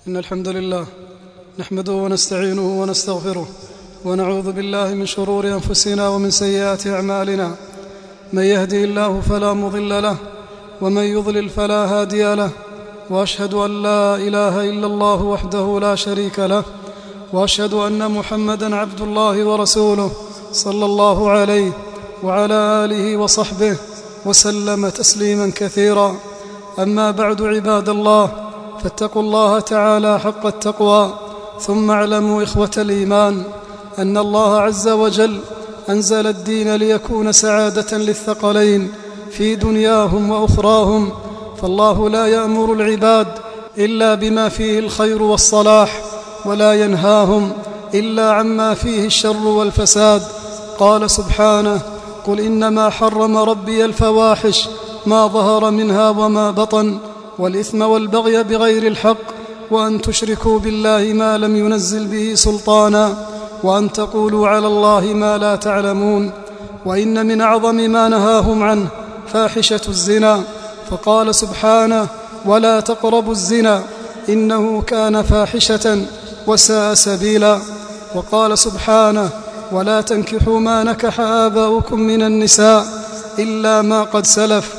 إن الحمد لله نحمده ونستعينه ونستغفره ونعوذ بالله من شرور أنفسنا ومن سيئات أعمالنا. من يهدي الله فلا مضل له ومن يضلل فلا هادي له، وأشهد أن لا إله إلا الله وحده لا شريك له، وأشهد أن محمدًا عبد الله ورسوله صلى الله عليه وعلى آله وصحبه وسلم تسليما كثيرا. أما بعد، عباد الله، فاتقوا الله تعالى حق التقوى. ثم اعلموا إخوة الإيمان أن الله عز وجل أنزل الدين ليكون سعادة للثقلين في دنياهم وأخراهم، فالله لا يأمر العباد إلا بما فيه الخير والصلاح، ولا ينهاهم إلا عما فيه الشر والفساد. قال سبحانه: قل إنما حرم ربي الفواحش ما ظهر منها وما بطن، والإثم والبغي بغير الحق، وأن تشركوا بالله ما لم ينزل به سلطانا، وأن تقولوا على الله ما لا تعلمون. وإن من أعظم ما نهاهم عنه فاحشة الزنا، فقال سبحانه: ولا تقربوا الزنا إنه كان فاحشة وساء سبيلا. وقال سبحانه: ولا تنكحوا ما نكح آباؤكم من النساء إلا ما قد سلف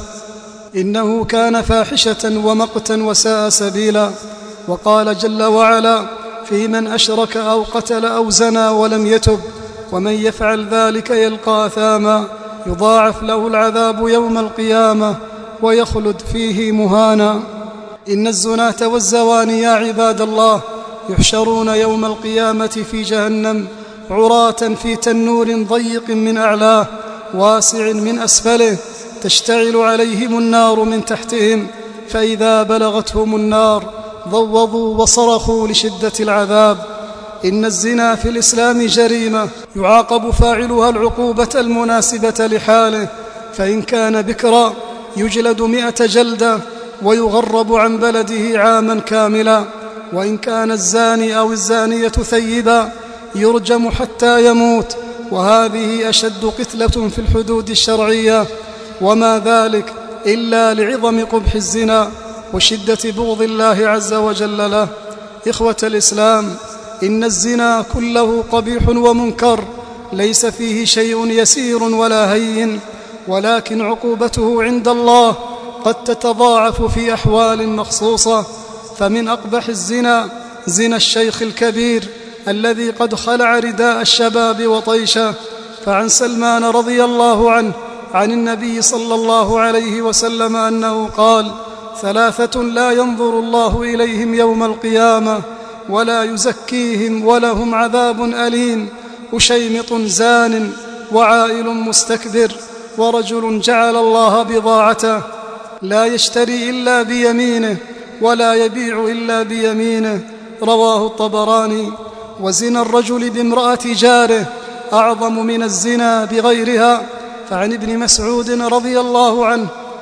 إنه كان فاحشة ومقتا وساء سبيلا. وقال جل وعلا: في من أشرك أو قتل أو زنى ولم يتب ومن يفعل ذلك يلقى أثاما يضاعف له العذاب يوم القيامة ويخلد فيه مهانا. إن الزناة والزواني يا عباد الله يحشرون يوم القيامة في جهنم عراة في تنور ضيق من أعلاه واسع من أسفله، تشتعل عليهم النار من تحتهم، فإذا بلغتهم النار ضوضوا وصرخوا لشدة العذاب. إن الزنا في الإسلام جريمة يعاقب فاعلها العقوبة المناسبة لحاله، فإن كان بكرا يجلد 100 جلدة ويغرب عن بلده عاما كاملا، وإن كان الزاني أو الزانية ثيبا يرجم حتى يموت، وهذه أشد قتلة في الحدود الشرعية، وما ذلك إلا لعظم قبح الزنا وشدة بغض الله عز وجل له. إخوة الإسلام، إن الزنا كله قبيح ومنكر، ليس فيه شيء يسير ولا هين، ولكن عقوبته عند الله قد تتضاعف في أحوال مخصوصة. فمن أقبح الزنا زنا الشيخ الكبير الذي قد خلع رداء الشباب وطيشه. فعن سلمان رضي الله عنه عن النبي صلى الله عليه وسلم أنه قال: 3 لا ينظر الله إليهم يوم القيامة ولا يزكيهم ولهم عذاب أليم: أشيمط زان، وعائل مستكبر، ورجل جعل الله بضاعته لا يشتري إلا بيمينه ولا يبيع إلا بيمينه. رواه الطبراني. وزنا الرجل بامرأة جاره أعظم من الزنا بغيرها. فعن ابن مسعود رضي الله عنه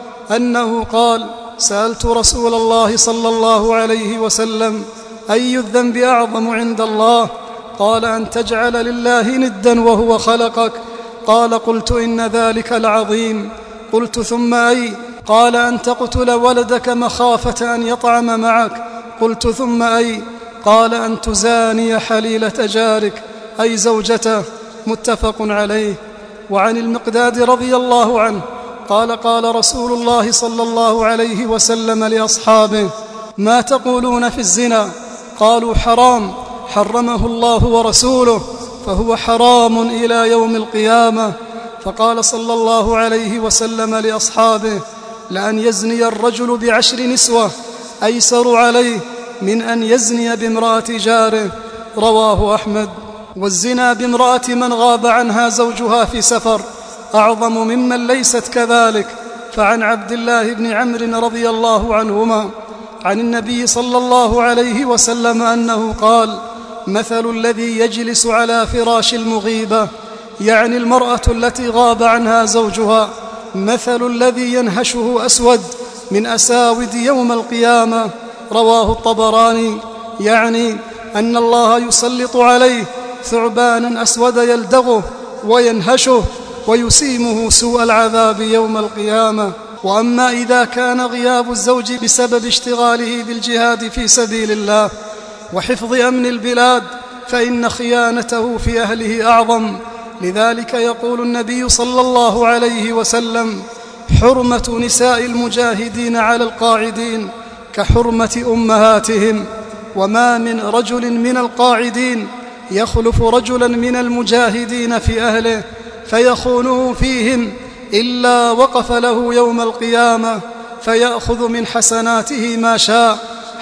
أنه قال: سألت رسول الله صلى الله عليه وسلم: أي الذنب أعظم عند الله؟ قال: أن تجعل لله ندا وهو خلقك. قال: قلت: إن ذلك لعظيم. قلت: ثم أي؟ قال: أن تقتل ولدك مخافة أن يطعم معك. قلت: ثم أي؟ قال: أن تزاني حليلة جارك أي زوجته. متفق عليه. وعن المقداد رضي الله عنه قال: قال رسول الله صلى الله عليه وسلم لأصحابه: ما تقولون في الزنا؟ قالوا: حرام، حرمه الله ورسوله، فهو حرام إلى يوم القيامة. فقال صلى الله عليه وسلم لأصحابه: لأن يزني الرجل ب10 نسوة أيسر عليه من أن يزني بامرأة جاره. رواه أحمد. والزنا بامرأة من غاب عنها زوجها في سفر أعظم ممن ليست كذلك. فعن عبد الله بن عمرو رضي الله عنهما عن النبي صلى الله عليه وسلم أنه قال: مثل الذي يجلس على فراش المغيبة، يعني المرأة التي غاب عنها زوجها، مثل الذي ينهشه أسود من أساود يوم القيامة. رواه الطبراني. يعني أن الله يسلط عليه ثعبانا أسود يلدغه وينهشه ويسيمه سوء العذاب يوم القيامة. وأما إذا كان غياب الزوج بسبب اشتغاله بالجهاد في سبيل الله وحفظ أمن البلاد، فإن خيانته في أهله أعظم. لذلك يقول النبي صلى الله عليه وسلم: حرمة نساء المجاهدين على القاعدين كحرمة أمهاتهم. وما من رجل من القاعدين يخلف رجلا من المجاهدين في أهله فيخونه فيهم إلا وقف له يوم القيامة فيأخذ من حسناته ما شاء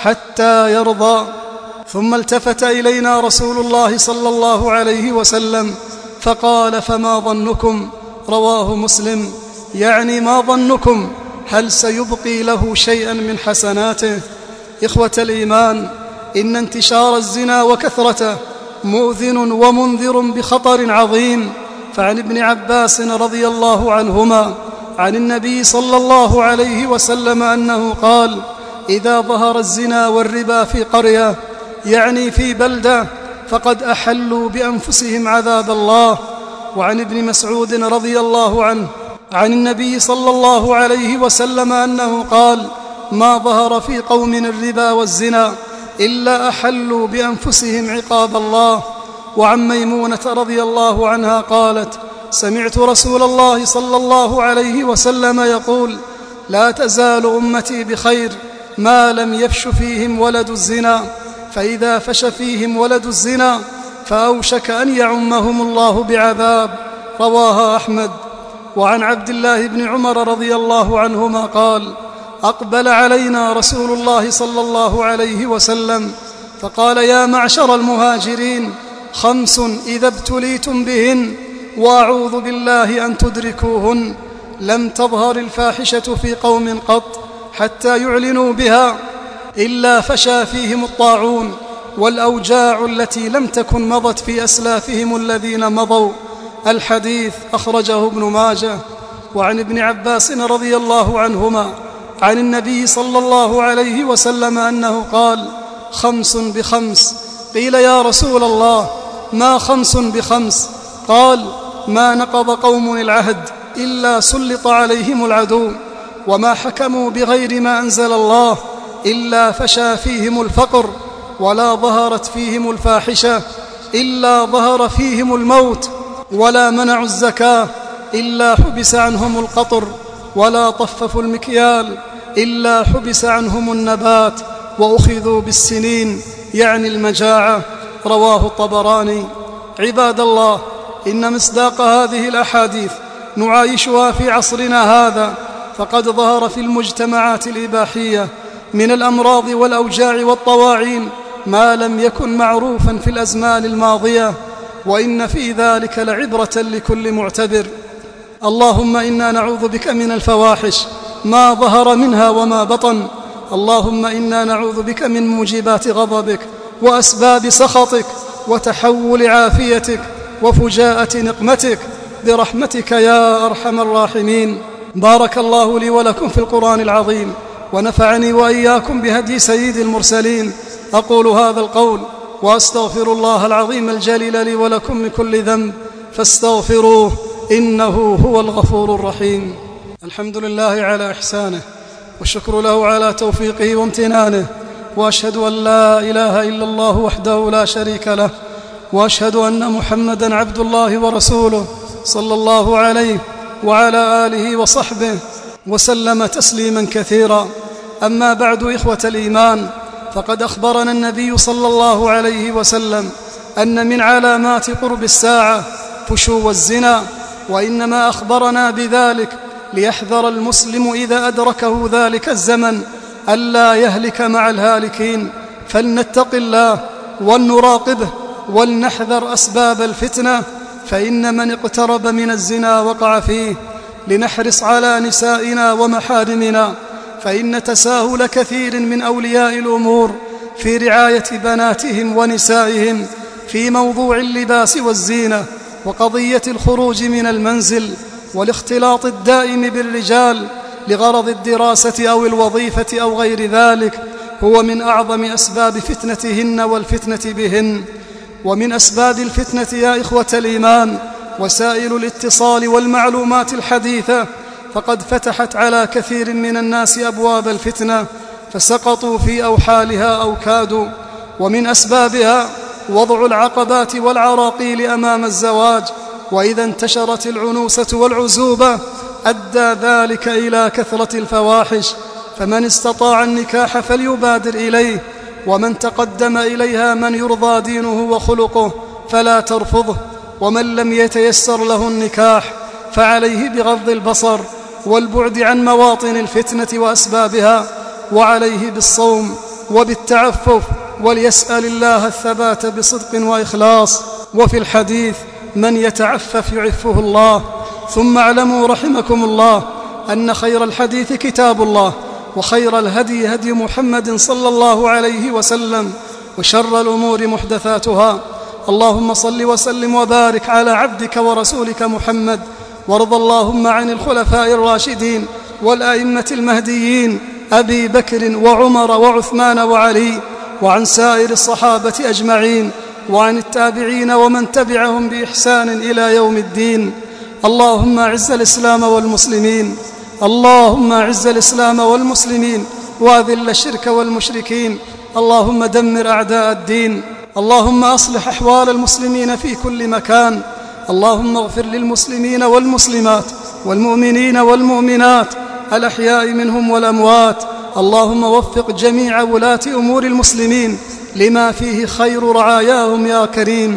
حتى يرضى. ثم التفت إلينا رسول الله صلى الله عليه وسلم فقال: فما ظنكم؟ رواه مسلم. يعني ما ظنكم؟ هل سيبقي له شيئا من حسناته؟ إخوة الإيمان، إن انتشار الزنا وكثرته مؤذن ومنذر بخطر عظيم. فعن ابن عباس رضي الله عنهما عن النبي صلى الله عليه وسلم أنه قال: إذا ظهر الزنا والربا في قرية، يعني في بلدة، فقد أحلوا بأنفسهم عذاب الله. وعن ابن مسعود رضي الله عنه عن النبي صلى الله عليه وسلم أنه قال: ما ظهر في قوم الربا والزنا إلا أحلوا بأنفسهم عقاب الله. وعن ميمونة رضي الله عنها قالت: سمعت رسول الله صلى الله عليه وسلم يقول: لا تزال أمتي بخير ما لم يفش فيهم ولد الزنا، فإذا فش فيهم ولد الزنا فأوشك أن يعمهم الله بعذاب. رواها أحمد. وعن عبد الله بن عمر رضي الله عنهما قال: أقبل علينا رسول الله صلى الله عليه وسلم فقال: يا معشر المهاجرين، 5 إذا ابتليتم بهن وأعوذ بالله أن تدركوهن: لم تظهر الفاحشة في قوم قط حتى يعلنوا بها إلا فشى فيهم الطاعون والأوجاع التي لم تكن مضت في أسلافهم الذين مضوا. الحديث أخرجه ابن ماجه. وعن ابن عباس رضي الله عنهما عن النبي صلى الله عليه وسلم أنه قال: 5 ب5. قيل: يا رسول الله، ما 5 ب5؟ قال: ما نقض قوم العهد إلا سلط عليهم العدو، وما حكموا بغير ما أنزل الله إلا فشى فيهم الفقر، ولا ظهرت فيهم الفاحشة إلا ظهر فيهم الموت، ولا منعوا الزكاة إلا حبس عنهم القطر، ولا طففوا المكيال إلا حبس عنهم النبات، وأخذوا بالسنين، يعني المجاعة. رواه الطبراني. عباد الله، إن مصداق هذه الأحاديث نعايشها في عصرنا هذا، فقد ظهر في المجتمعات الإباحية من الأمراض والأوجاع والطواعين ما لم يكن معروفا في الأزمان الماضية، وإن في ذلك لعبرة لكل معتبر. اللهم إنا نعوذ بك من الفواحش ما ظهر منها وما بطن. اللهم إنا نعوذ بك من موجبات غضبك وأسباب سخطك وتحول عافيتك وفجاءة نقمتك، برحمتك يا أرحم الراحمين. بارك الله لي ولكم في القرآن العظيم، ونفعني وإياكم بهدي سيد المرسلين. أقول هذا القول وأستغفر الله العظيم الجليل لي ولكم من كل ذنب، فاستغفروه إنه هو الغفور الرحيم. الحمد لله على إحسانه، والشكر له على توفيقه وامتنانه، وأشهد أن لا إله إلا الله وحده لا شريك له، وأشهد أن محمدًا عبد الله ورسوله صلى الله عليه وعلى آله وصحبه وسلم تسليما كثيرا. أما بعد، إخوة الإيمان، فقد أخبرنا النبي صلى الله عليه وسلم أن من علامات قرب الساعة فشو الزنا، وإنما أخبرنا بذلك ليحذر المسلم إذا أدركه ذلك الزمن ألا يهلك مع الهالكين. فلنتق الله ولنراقبه ولنحذر أسباب الفتنة، فإن من اقترب من الزنا وقع فيه. لنحرص على نسائنا ومحارمنا، فإن تساهل كثير من أولياء الأمور في رعاية بناتهم ونسائهم في موضوع اللباس والزينة وقضية الخروج من المنزل والاختلاط الدائم بالرجال لغرض الدراسة أو الوظيفة أو غير ذلك هو من أعظم أسباب فتنتهن والفتنة بهن. ومن أسباب الفتنة يا إخوة الإيمان وسائل الاتصال والمعلومات الحديثة، فقد فتحت على كثير من الناس أبواب الفتنة فسقطوا في أوحالها أو كادوا. ومن أسبابها وضع العقبات والعراقيل أمام الزواج، وإذا انتشرت العنوسة والعزوبة أدى ذلك إلى كثرة الفواحش، فمن استطاع النكاح فليبادر إليه، ومن تقدم إليها من يرضى دينه وخلقه فلا ترفضه، ومن لم يتيسر له النكاح فعليه بغض البصر والبعد عن مواطن الفتنة وأسبابها، وعليه بالصوم وبالتعفف، وليسأل الله الثبات بصدق وإخلاص. وفي الحديث: من يتعفف يعفه الله. ثم اعلموا رحمكم الله أن خير الحديث كتاب الله، وخير الهدي هدي محمد صلى الله عليه وسلم، وشر الأمور محدثاتها. اللهم صل وسلم وبارك على عبدك ورسولك محمد، وارض اللهم عن الخلفاء الراشدين والأئمة المهديين أبي بكر وعمر وعثمان وعلي، وعن سائر الصحابة أجمعين، وعن التابعين ومن تبعهم بإحسان إلى يوم الدين. اللهم أعز الإسلام والمسلمين، اللهم أعز الإسلام والمسلمين، وأذل الشرك والمشركين. اللهم دمر أعداء الدين. اللهم أصلح أحوال المسلمين في كل مكان. اللهم اغفر للمسلمين والمسلمات والمؤمنين والمؤمنات الأحياء منهم والأموات. اللهم وفق جميع ولاة أمور المسلمين لما فيه خير رعاياهم يا كريم.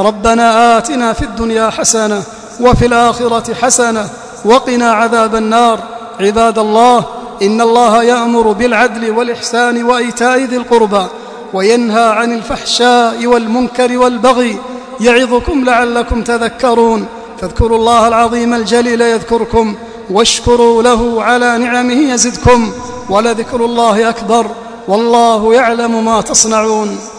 ربنا آتنا في الدنيا حسنة وفي الآخرة حسنة وقنا عذاب النار. عباد الله، إن الله يأمر بالعدل والإحسان وإيتاء ذي القربى، وينهى عن الفحشاء والمنكر والبغي، يعظكم لعلكم تذكرون. فاذكروا الله العظيم الجليل يذكركم، واشكروا له على نعمه يزدكم، ولذكر الله أكبر، والله يعلم ما تصنعون.